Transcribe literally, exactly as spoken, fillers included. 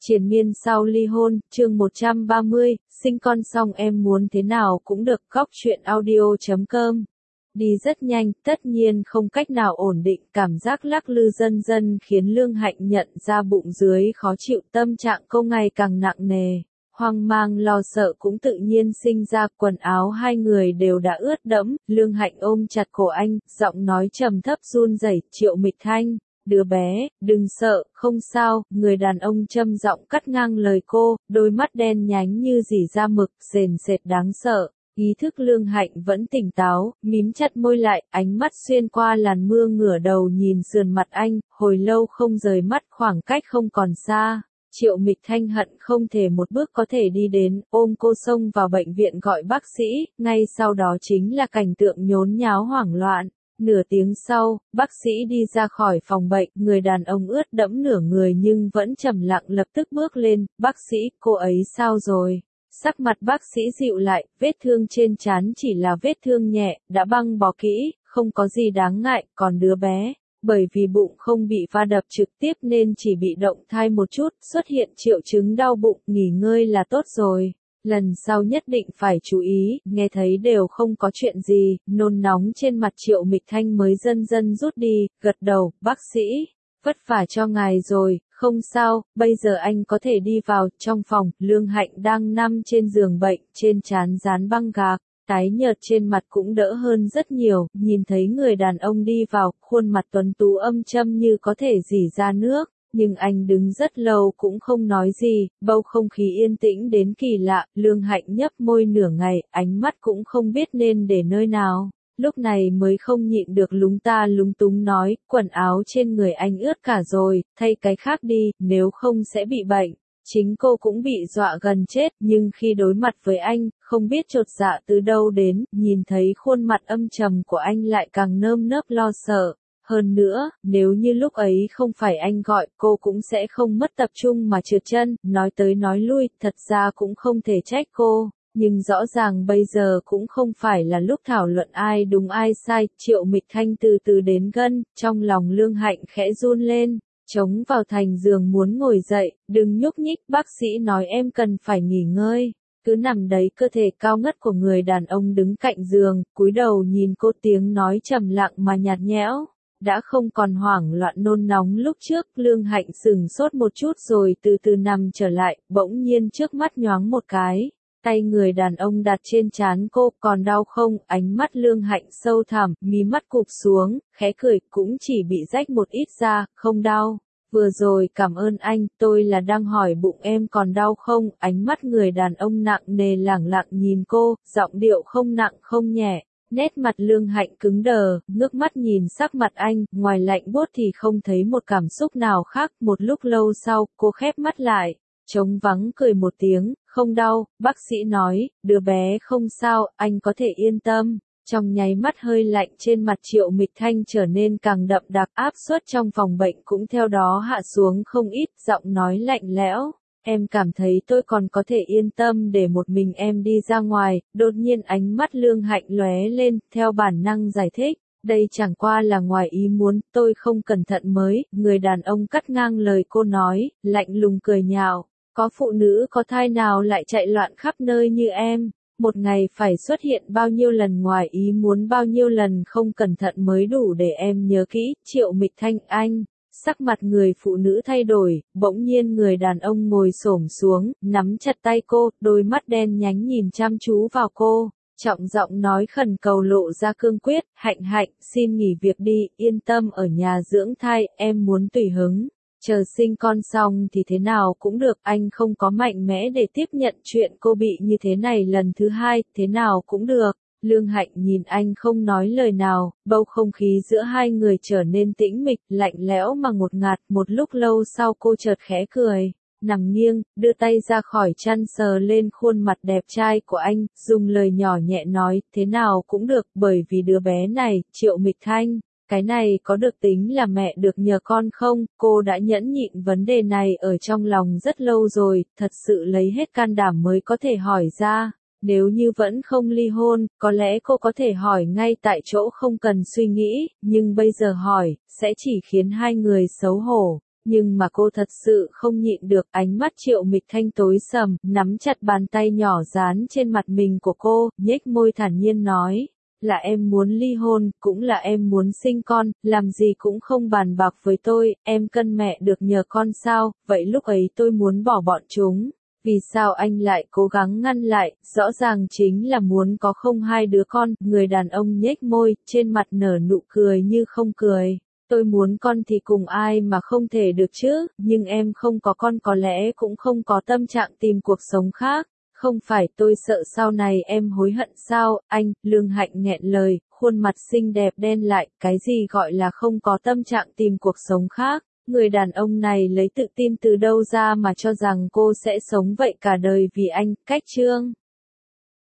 Triền miên sau ly hôn, chương một trăm ba mươi, sinh con xong em muốn thế nào cũng được. Góc truyện audio chấm com. Đi rất nhanh, tất nhiên không cách nào ổn định, cảm giác lắc lư dần dần khiến Lương Hạnh nhận ra bụng dưới khó chịu, tâm trạng cô ngày càng nặng nề. Hoang mang lo sợ cũng tự nhiên sinh ra, quần áo hai người đều đã ướt đẫm, Lương Hạnh ôm chặt cổ anh, giọng nói trầm thấp run rẩy, Triệu Mịch Thanh. Đứa bé, đừng sợ, không sao, người đàn ông châm giọng cắt ngang lời cô, đôi mắt đen nhánh như dỉ ra mực, sền sệt đáng sợ. Ý thức Lương Hạnh vẫn tỉnh táo, mím chặt môi lại, ánh mắt xuyên qua làn mưa ngửa đầu nhìn sườn mặt anh, hồi lâu không rời mắt, khoảng cách không còn xa. Triệu Mịch Thanh hận không thể một bước có thể đi đến, ôm cô xông vào bệnh viện gọi bác sĩ, ngay sau đó chính là cảnh tượng nhốn nháo hoảng loạn. Nửa tiếng sau, bác sĩ đi ra khỏi phòng bệnh, người đàn ông ướt đẫm nửa người nhưng vẫn trầm lặng lập tức bước lên, bác sĩ, cô ấy sao rồi? Sắc mặt bác sĩ dịu lại, vết thương trên trán chỉ là vết thương nhẹ, đã băng bó kỹ, không có gì đáng ngại, còn đứa bé, bởi vì bụng không bị va đập trực tiếp nên chỉ bị động thai một chút, xuất hiện triệu chứng đau bụng, nghỉ ngơi là tốt rồi. Lần sau nhất định phải chú ý, nghe thấy đều không có chuyện gì, nôn nóng trên mặt Triệu Mịch Thanh mới dần dần rút đi, gật đầu, bác sĩ, vất vả cho ngài rồi, không sao, bây giờ anh có thể đi vào, trong phòng, Lương Hạnh đang nằm trên giường bệnh, trên trán dán băng gạc, tái nhợt trên mặt cũng đỡ hơn rất nhiều, nhìn thấy người đàn ông đi vào, khuôn mặt tuấn tú âm châm như có thể rỉ ra nước. Nhưng anh đứng rất lâu cũng không nói gì, bầu không khí yên tĩnh đến kỳ lạ, Lương Hạnh nhấp môi nửa ngày, ánh mắt cũng không biết nên để nơi nào, lúc này mới không nhịn được lúng ta lúng túng nói, quần áo trên người anh ướt cả rồi, thay cái khác đi, nếu không sẽ bị bệnh. Chính cô cũng bị dọa gần chết, nhưng khi đối mặt với anh, không biết chột dạ từ đâu đến, nhìn thấy khuôn mặt âm trầm của anh lại càng nơm nớp lo sợ. Hơn nữa, nếu như lúc ấy không phải anh gọi, cô cũng sẽ không mất tập trung mà trượt chân, nói tới nói lui, thật ra cũng không thể trách cô, nhưng rõ ràng bây giờ cũng không phải là lúc thảo luận ai đúng ai sai, Triệu Mịch Thanh từ từ đến gần, trong lòng Lương Hạnh khẽ run lên, chống vào thành giường muốn ngồi dậy, đừng nhúc nhích, bác sĩ nói em cần phải nghỉ ngơi. Cứ nằm đấy, cơ thể cao ngất của người đàn ông đứng cạnh giường, cúi đầu nhìn cô, tiếng nói trầm lặng mà nhạt nhẽo. Đã không còn hoảng loạn nôn nóng lúc trước, Lương Hạnh sừng sốt một chút rồi từ từ nằm trở lại, bỗng nhiên trước mắt nhoáng một cái, tay người đàn ông đặt trên trán cô, còn đau không, ánh mắt Lương Hạnh sâu thẳm, mí mắt cụp xuống, khẽ cười, cũng chỉ bị rách một ít da, không đau. Vừa rồi cảm ơn anh, tôi là đang hỏi bụng em còn đau không, ánh mắt người đàn ông nặng nề lẳng lặng nhìn cô, giọng điệu không nặng không nhẹ. Nét mặt Lương Hạnh cứng đờ, ngước mắt nhìn sắc mặt anh, ngoài lạnh buốt thì không thấy một cảm xúc nào khác, một lúc lâu sau, cô khép mắt lại, trống vắng cười một tiếng, không đau, bác sĩ nói, đứa bé không sao, anh có thể yên tâm. Trong nháy mắt hơi lạnh trên mặt Triệu Mịch Thanh trở nên càng đậm đặc, áp suất trong phòng bệnh cũng theo đó hạ xuống không ít, giọng nói lạnh lẽo. Em cảm thấy tôi còn có thể yên tâm để một mình em đi ra ngoài, đột nhiên ánh mắt Lương Hạnh lóe lên, theo bản năng giải thích, đây chẳng qua là ngoài ý muốn, tôi không cẩn thận mới, người đàn ông cắt ngang lời cô nói, lạnh lùng cười nhạo, có phụ nữ có thai nào lại chạy loạn khắp nơi như em, một ngày phải xuất hiện bao nhiêu lần ngoài ý muốn bao nhiêu lần không cẩn thận mới đủ để em nhớ kỹ, Triệu Mịch Thanh anh. Sắc mặt người phụ nữ thay đổi, bỗng nhiên người đàn ông ngồi xổm xuống, nắm chặt tay cô, đôi mắt đen nhánh nhìn chăm chú vào cô, trọng giọng nói khẩn cầu lộ ra cương quyết, Hạnh Hạnh, xin nghỉ việc đi, yên tâm ở nhà dưỡng thai, em muốn tùy hứng, chờ sinh con xong thì thế nào cũng được, anh không có mạnh mẽ để tiếp nhận chuyện cô bị như thế này lần thứ hai, thế nào cũng được. Lương Hạnh nhìn anh không nói lời nào, bầu không khí giữa hai người trở nên tĩnh mịch, lạnh lẽo mà ngột ngạt, một lúc lâu sau cô chợt khẽ cười, nằm nghiêng, đưa tay ra khỏi chăn sờ lên khuôn mặt đẹp trai của anh, dùng lời nhỏ nhẹ nói, thế nào cũng được, bởi vì đứa bé này, Triệu Mịch Thanh, cái này có được tính là mẹ được nhờ con không, cô đã nhẫn nhịn vấn đề này ở trong lòng rất lâu rồi, thật sự lấy hết can đảm mới có thể hỏi ra. Nếu như vẫn không ly hôn, có lẽ cô có thể hỏi ngay tại chỗ không cần suy nghĩ, nhưng bây giờ hỏi, sẽ chỉ khiến hai người xấu hổ. Nhưng mà cô thật sự không nhịn được, ánh mắt Triệu Mịch Thanh tối sầm, nắm chặt bàn tay nhỏ dán trên mặt mình của cô, nhếch môi thản nhiên nói. Là em muốn ly hôn, cũng là em muốn sinh con, làm gì cũng không bàn bạc với tôi, em cân mẹ được nhờ con sao, vậy lúc ấy tôi muốn bỏ bọn chúng. Vì sao anh lại cố gắng ngăn lại, rõ ràng chính là muốn có không hai đứa con, người đàn ông nhếch môi, trên mặt nở nụ cười như không cười. Tôi muốn con thì cùng ai mà không thể được chứ, nhưng em không có con có lẽ cũng không có tâm trạng tìm cuộc sống khác. Không phải tôi sợ sau này em hối hận sao, anh, Lương Hạnh nghẹn lời, khuôn mặt xinh đẹp đen lại, cái gì gọi là không có tâm trạng tìm cuộc sống khác. Người đàn ông này lấy tự tin từ đâu ra mà cho rằng cô sẽ sống vậy cả đời vì anh, cách chương.